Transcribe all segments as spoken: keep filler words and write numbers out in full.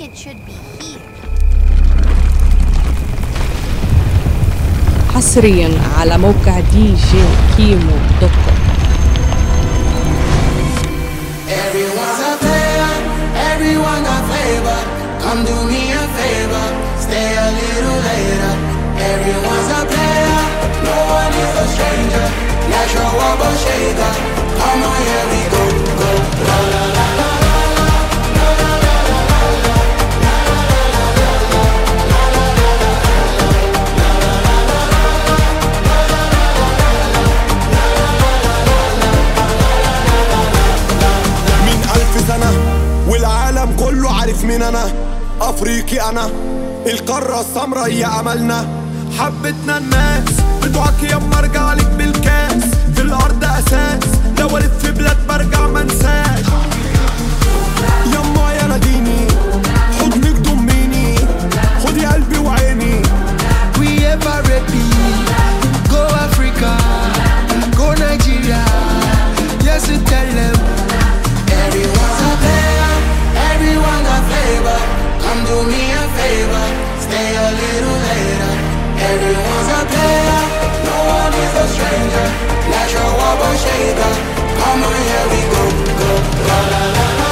it should be here. حصريا على موقع دي جي كيمو دوت كوم. Everyone's a player, everyone got flavor. Come do me a favor, stay a little later. Everyone's a player, no one is a stranger. Natural wobble shaker, come on, here we go, go, la la la la. والعالم كله عارف مين انا، افريقي انا، القارة السمراء هي املنا، حبتنا الناس بتوعك ياما ارجع لك بالكاس، في الارض اساس لو الف في بلاد برجع منساش، ياما يا ناديني حضنك ضميني خدي قلبي وعيني. We ever ready, go Africa, go Nigeria, yes we tell them. Everyone's a player, everyone got flavor. Come do me a favor, stay a little later. Everyone's a player, no one is a stranger. Natural wobble shaker, come on, here we go, go, la la la la.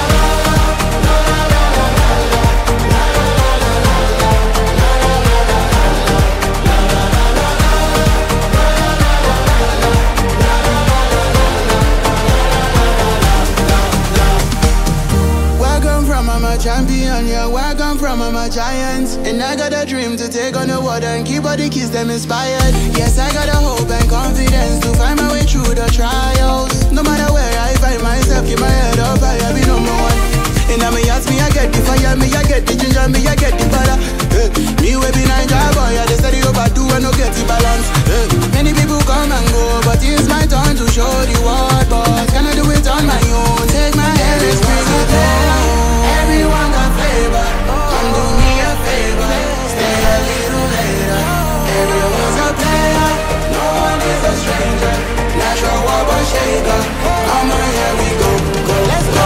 I'm a champion, yeah, where I come from, I'm a giant. And I got a dream to take on the world and keep all the kids them inspired. Yes, I got a hope and confidence to find my way through the trials. No matter where I find myself, keep my head up high, I be number one. And I may ask me, I get the fire, me, I get the ginger, me, I get the butter. Hey, me will be Niger boy, I just steady overdo and no get the balance. Hey, many people come and go, but it's my turn to show the world, boss. Can I do it on my own? Take my hand and bring it down. Everyone got flavor, come do me a favor, stay a little later. Everyone's a player, no one is a stranger. Natural wobble shaker, come on, here we go, go, let's go.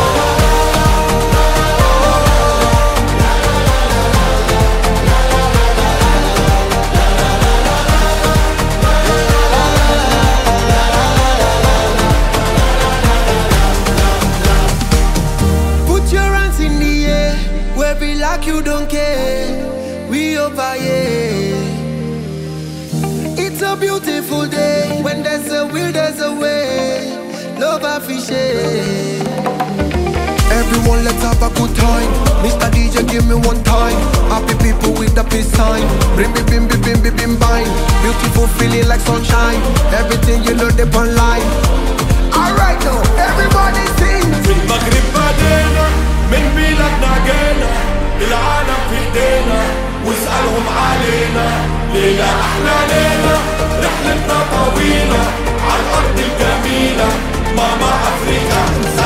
Like you don't care, we over here. It's a beautiful day. When there's a will, there's a way. Love official. Everyone let's have a good time. Mister D J give me one time. Happy people with the peace sign. Bim bim bim bim bim bim bim bim. Beautiful feeling like sunshine. Everything you learn up online. Alright now, everybody sing. في المغرب بدينا من بلادنا جينا، العالم في ايدينا واسألهم علينا. ليلة احلى ليلة، رحلتنا طويلة عالأرض الجميلة، ماما أفريقيا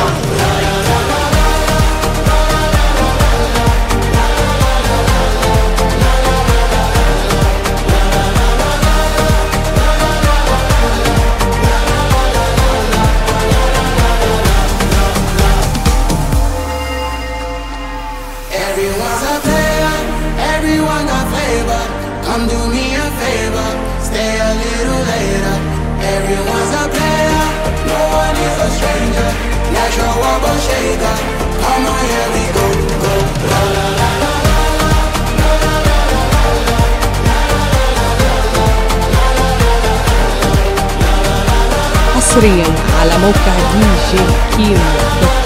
Everyone's a player, everyone got flavor. Come do me a favor, stay a little later. Everyone's a player, no one is a stranger. Natural wobble shaker, come on, here we go, go, la la la la. حصريا على موقع دي جي كيمو دوت كوم.